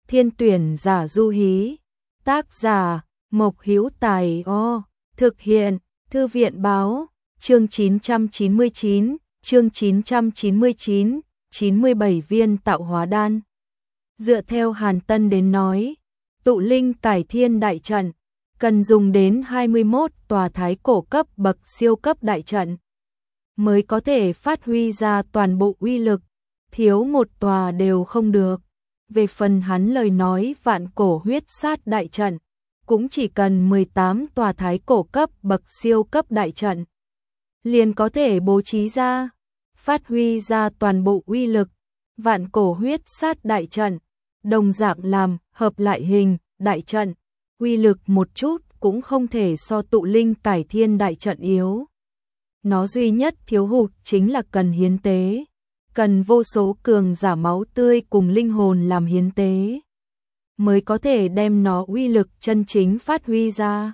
Thiên tuyển giả du hí. Tác giả Mộc Hữu Tài. Thực hiện Thư viện báo. Chương 999, chương 999, 97 viên tạo hóa đan. Dựa theo Hàn Tân đến nói, tụ linh cải thiên đại trận cần dùng đến 21 tòa thái cổ cấp bậc siêu cấp đại trận mới có thể phát huy ra toàn bộ uy lực, thiếu một tòa đều không được. Về phần hắn lời nói vạn cổ huyết sát đại trận, cũng chỉ cần 18 tòa thái cổ cấp bậc siêu cấp đại trận liền có thể bố trí ra, phát huy ra toàn bộ uy lực. Vạn cổ huyết sát đại trận đồng dạng làm hợp lại hình đại trận, uy lực một chút cũng không thể so tụ linh cải thiên đại trận yếu. Nó duy nhất thiếu hụt chính là cần hiến tế, cần vô số cường giả máu tươi cùng linh hồn làm hiến tế mới có thể đem nó uy lực chân chính phát huy ra.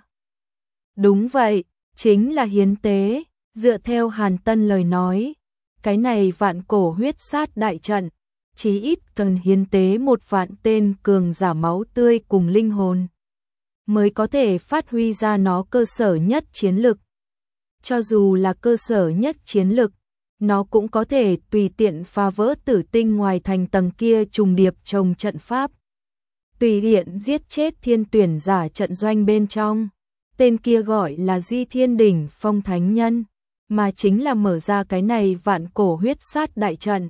Đúng vậy, chính là hiến tế. Dựa theo Hàn Tân lời nói, cái này vạn cổ huyết sát đại trận chí ít cần hiến tế 1 vạn tên cường giả máu tươi cùng linh hồn mới có thể phát huy ra nó cơ sở nhất chiến lực. Cho dù là cơ sở nhất chiến lực, nó cũng có thể tùy tiện phá vỡ tử tinh ngoài thành tầng kia trùng điệp trồng trận pháp, tùy tiện giết chết thiên tuyển giả trận doanh bên trong. Tên kia gọi là Di Thiên Đỉnh Phong Thánh Nhân, mà chính là mở ra cái này vạn cổ huyết sát đại trận.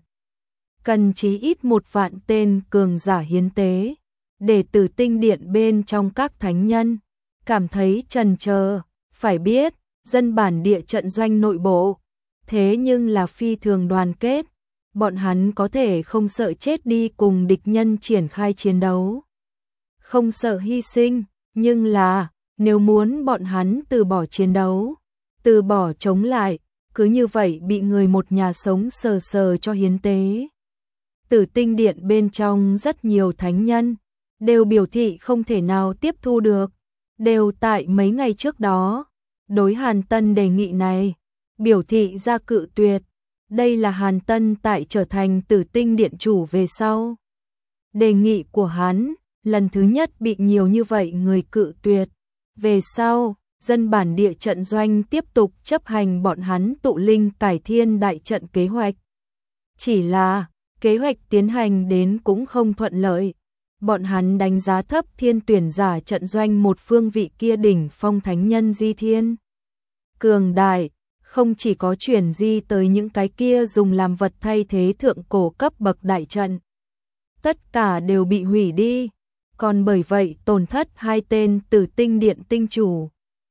Cần chí ít 1 vạn tên cường giả hiến tế, để tử tinh điện bên trong các thánh nhân cảm thấy chần chờ. Phải biết, dân bản địa trận doanh nội bộ thế nhưng là phi thường đoàn kết, bọn hắn có thể không sợ chết đi cùng địch nhân triển khai chiến đấu, không sợ hy sinh, nhưng là nếu muốn bọn hắn từ bỏ chiến đấu, từ bỏ chống lại, cứ như vậy bị người một nhà sống sờ sờ cho hiến tế. Tử tinh điện bên trong rất nhiều thánh nhân đều biểu thị không thể nào tiếp thu được, đều tại mấy ngày trước đó đối Hàn Tân đề nghị này biểu thị ra cự tuyệt. Đây là Hàn Tân tại trở thành tử tinh điện chủ về sau. Đề nghị của hắn lần thứ nhất bị nhiều như vậy người cự tuyệt. Về sau, dân bản địa trận doanh tiếp tục chấp hành bọn hắn tụ linh cải thiên đại trận kế hoạch. Chỉ là, kế hoạch tiến hành đến cũng không thuận lợi. Bọn hắn đánh giá thấp thiên tuyển giả trận doanh một phương vị kia đỉnh phong thánh nhân Di Thiên. Cường đại, không chỉ có chuyển di tới những cái kia dùng làm vật thay thế thượng cổ cấp bậc đại trận. Tất cả đều bị hủy đi, còn bởi vậy tổn thất 2 tên tử tinh điện tinh chủ,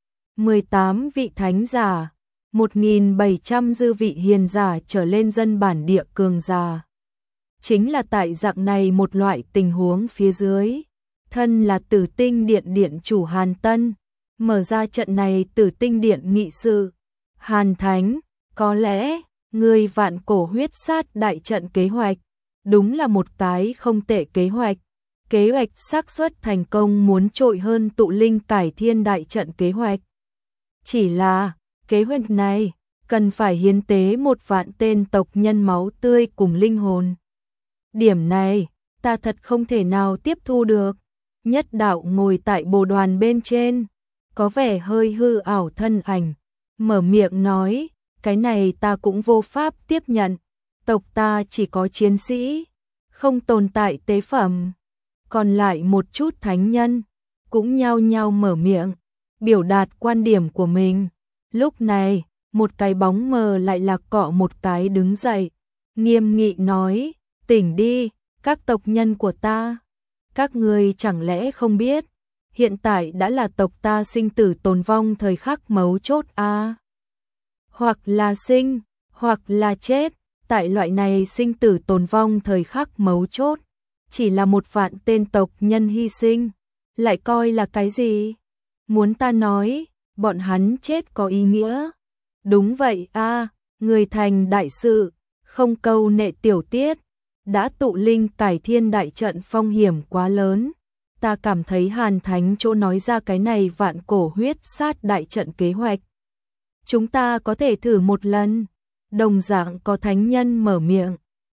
18 vị thánh giả, 1.700 dư vị hiền giả trở lên dân bản địa cường giả. Chính là tại dạng này một loại tình huống phía dưới, thân là tử tinh điện điện chủ Hàn Tân, mở ra trận này tử tinh điện nghị sự. Hàn Thánh, có lẽ, người vạn cổ huyết sát đại trận kế hoạch, đúng là một cái không tệ kế hoạch. Kế hoạch xác suất thành công muốn trội hơn tụ linh cải thiên đại trận kế hoạch. Chỉ là, kế hoạch này, cần phải hiến tế 1 vạn tên tộc nhân máu tươi cùng linh hồn. Điểm này, ta thật không thể nào tiếp thu được. Nhất đạo ngồi tại bồ đoàn bên trên, có vẻ hơi hư ảo thân ảnh, mở miệng nói, cái này ta cũng vô pháp tiếp nhận. Tộc ta chỉ có chiến sĩ, không tồn tại tế phẩm. Còn lại một chút thánh nhân cũng nhao nhao mở miệng, biểu đạt quan điểm của mình. Lúc này, một cái bóng mờ lại là cọ một cái đứng dậy, nghiêm nghị nói, tỉnh đi, các tộc nhân của ta. Các người chẳng lẽ không biết, hiện tại đã là tộc ta sinh tử tồn vong thời khắc mấu chốt a. Hoặc là sinh, hoặc là chết, tại loại này sinh tử tồn vong thời khắc mấu chốt. Chỉ là 1 vạn tên tộc nhân hy sinh, lại coi là cái gì? Muốn ta nói, bọn hắn chết có ý nghĩa. Đúng vậy a, người thành đại sự, không câu nệ tiểu tiết. Đã tụ linh cải thiên đại trận phong hiểm quá lớn. Ta cảm thấy Hàn Thánh chỗ nói ra cái này vạn cổ huyết sát đại trận kế hoạch. Chúng ta có thể thử một lần. Đồng dạng có thánh nhân mở miệng,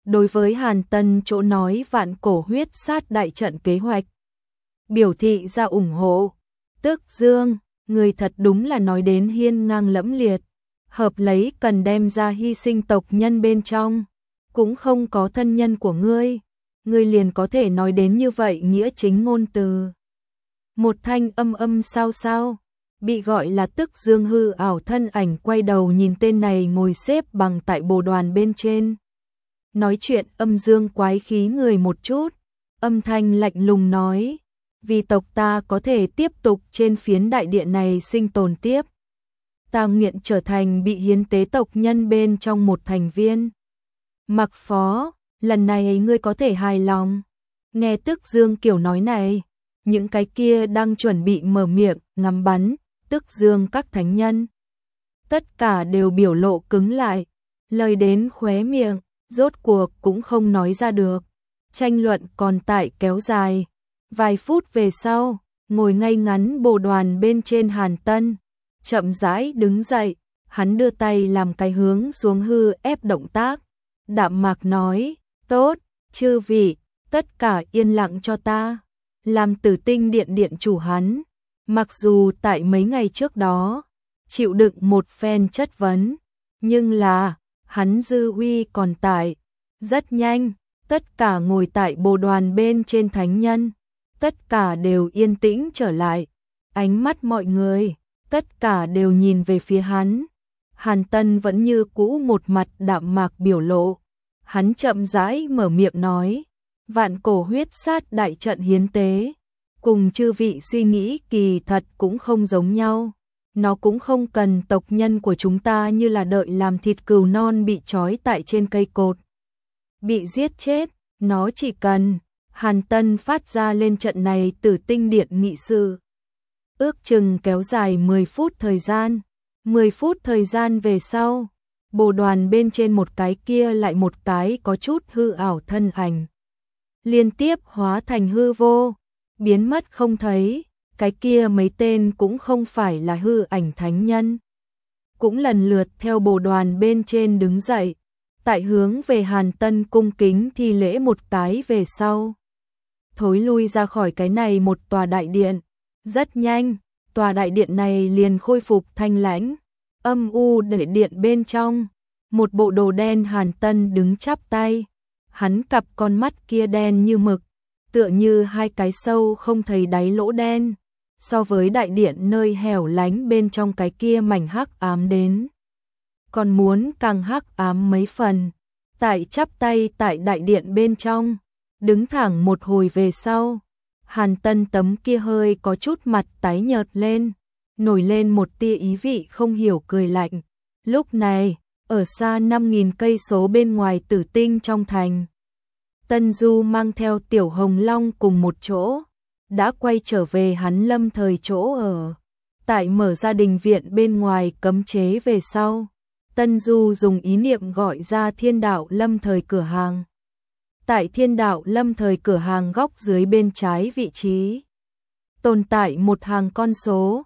đối với Hàn Tân chỗ nói vạn cổ huyết sát đại trận kế hoạch, biểu thị ra ủng hộ. Tức Dương, người thật đúng là nói đến hiên ngang lẫm liệt, hợp lấy cần đem ra hy sinh tộc nhân bên trong, cũng không có thân nhân của ngươi liền có thể nói đến như vậy nghĩa chính ngôn từ. Một thanh âm sao sao, bị gọi là Tức Dương hư ảo thân ảnh quay đầu nhìn tên này ngồi xếp bằng tại bồ đoàn bên trên. Nói chuyện âm dương quái khí người một chút, âm thanh lạnh lùng nói, vì tộc ta có thể tiếp tục trên phiến đại địa này sinh tồn tiếp. Ta nguyện trở thành bị hiến tế tộc nhân bên trong một thành viên. Mặc Phó, lần này ngươi có thể hài lòng. Nghe Tức Dương kiểu nói này, những cái kia đang chuẩn bị mở miệng, ngắm bắn, Tức Dương các thánh nhân. Tất cả đều biểu lộ cứng lại, lời đến khóe miệng, rốt cuộc cũng không nói ra được. Tranh luận còn tại kéo dài. Vài phút về sau, ngồi ngay ngắn bồ đoàn bên trên Hàn Tân, chậm rãi đứng dậy, hắn đưa tay làm cái hướng xuống hư ép động tác. Đạm mạc nói, tốt, chư vị, tất cả yên lặng cho ta. Làm Tử Tinh Điện điện chủ hắn, mặc dù tại mấy ngày trước đó, chịu đựng một phen chất vấn, nhưng là, hắn dư uy còn tại. Rất nhanh, tất cả ngồi tại bồ đoàn bên trên thánh nhân, tất cả đều yên tĩnh trở lại. Ánh mắt mọi người, tất cả đều nhìn về phía hắn. Hàn Tân vẫn như cũ một mặt đạm mạc biểu lộ. Hắn chậm rãi mở miệng nói, vạn cổ huyết sát đại trận hiến tế, cùng chư vị suy nghĩ kỳ thật cũng không giống nhau. Nó cũng không cần tộc nhân của chúng ta như là đợi làm thịt cừu non bị trói tại trên cây cột, bị giết chết. Nó chỉ cần Hàn Tân phát ra lên trận này Tử Tinh Điện nghị sự, ước chừng kéo dài 10 phút thời gian. 10 phút thời gian về sau, bồ đoàn bên trên một cái kia lại một cái có chút hư ảo thân ảnh, liên tiếp hóa thành hư vô, biến mất không thấy. Cái kia mấy tên cũng không phải là hư ảnh thánh nhân, cũng lần lượt theo bồ đoàn bên trên đứng dậy, tại hướng về Hàn Tân cung kính thi lễ một cái về sau, thối lui ra khỏi cái này một tòa đại điện. Rất nhanh, tòa đại điện này liền khôi phục thanh lãnh, âm u. Để điện bên trong, một bộ đồ đen Hàn Tân đứng chắp tay, hắn cặp con mắt kia đen như mực, tựa như hai cái sâu không thấy đáy lỗ đen, so với đại điện nơi hẻo lánh bên trong cái kia mảnh hắc ám đến, còn muốn càng hắc ám mấy phần. Tại chắp tay tại đại điện bên trong, đứng thẳng một hồi về sau, Hàn Tân tấm kia hơi có chút mặt tái nhợt lên, nổi lên một tia ý vị không hiểu cười lạnh. Lúc này, ở xa 5.000 cây số bên ngoài Tử Tinh trong thành, Tân Du mang theo Tiểu Hồng Long cùng một chỗ, đã quay trở về hắn lâm thời chỗ ở. Tại mở gia đình viện bên ngoài cấm chế về sau, Tân Du dùng ý niệm gọi ra Thiên Đạo lâm thời cửa hàng. Tại Thiên Đạo lâm thời cửa hàng góc dưới bên trái vị trí, tồn tại một hàng con số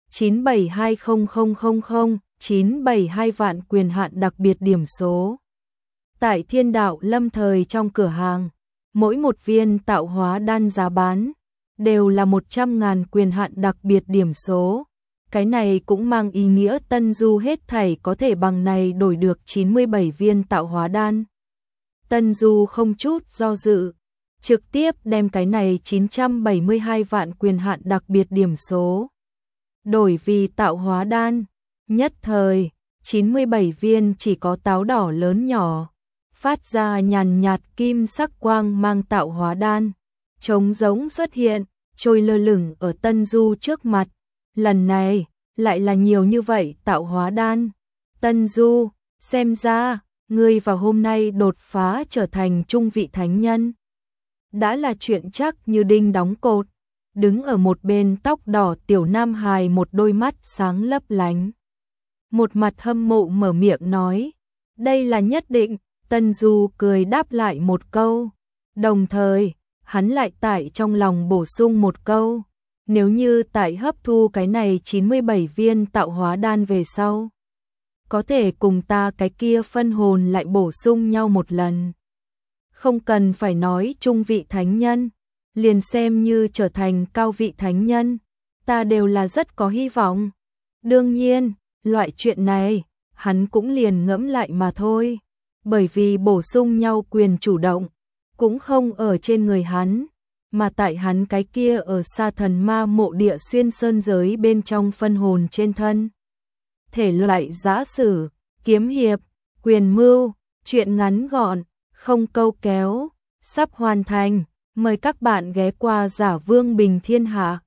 9720000, 972 vạn quyền hạn đặc biệt điểm số. Tại Thiên Đạo lâm thời trong cửa hàng, mỗi một viên tạo hóa đan giá bán đều là 100.000 quyền hạn đặc biệt điểm số. Cái này cũng mang ý nghĩa Tân Du hết thảy có thể bằng này đổi được 97 viên tạo hóa đan. Tân Du không chút do dự, trực tiếp đem cái này 972 vạn quyền hạn đặc biệt điểm số đổi vì tạo hóa đan. Nhất thời, 97 viên chỉ có táo đỏ lớn nhỏ, phát ra nhàn nhạt kim sắc quang mang tạo hóa đan, trống rỗng xuất hiện, trôi lơ lửng ở Tân Du trước mặt. Lần này, lại là nhiều như vậy tạo hóa đan. Tân Du, xem ra, ngươi vào hôm nay đột phá trở thành trung vị thánh nhân, đã là chuyện chắc như đinh đóng cột. Đứng ở một bên tóc đỏ tiểu nam hài một đôi mắt sáng lấp lánh, một mặt hâm mộ mở miệng nói, đây là nhất định. Tân Du cười đáp lại một câu, đồng thời, hắn lại tại trong lòng bổ sung một câu, nếu như tại hấp thu cái này 97 viên tạo hóa đan về sau, có thể cùng ta cái kia phân hồn lại bổ sung nhau một lần. không cần phải nói trung vị thánh nhân, liền xem như trở thành cao vị thánh nhân, ta đều là rất có hy vọng. Đương nhiên, loại chuyện này, hắn cũng liền ngẫm lại mà thôi, bởi vì bổ sung nhau quyền chủ động, cũng không ở trên người hắn, mà tại hắn cái kia ở xa thần ma mộ địa xuyên sơn giới bên trong phân hồn trên thân. Thể loại giã sử, kiếm hiệp, quyền mưu, chuyện ngắn gọn, không câu kéo, sắp hoàn thành, mời các bạn ghé qua Giả Vương Bình Thiên Hạ.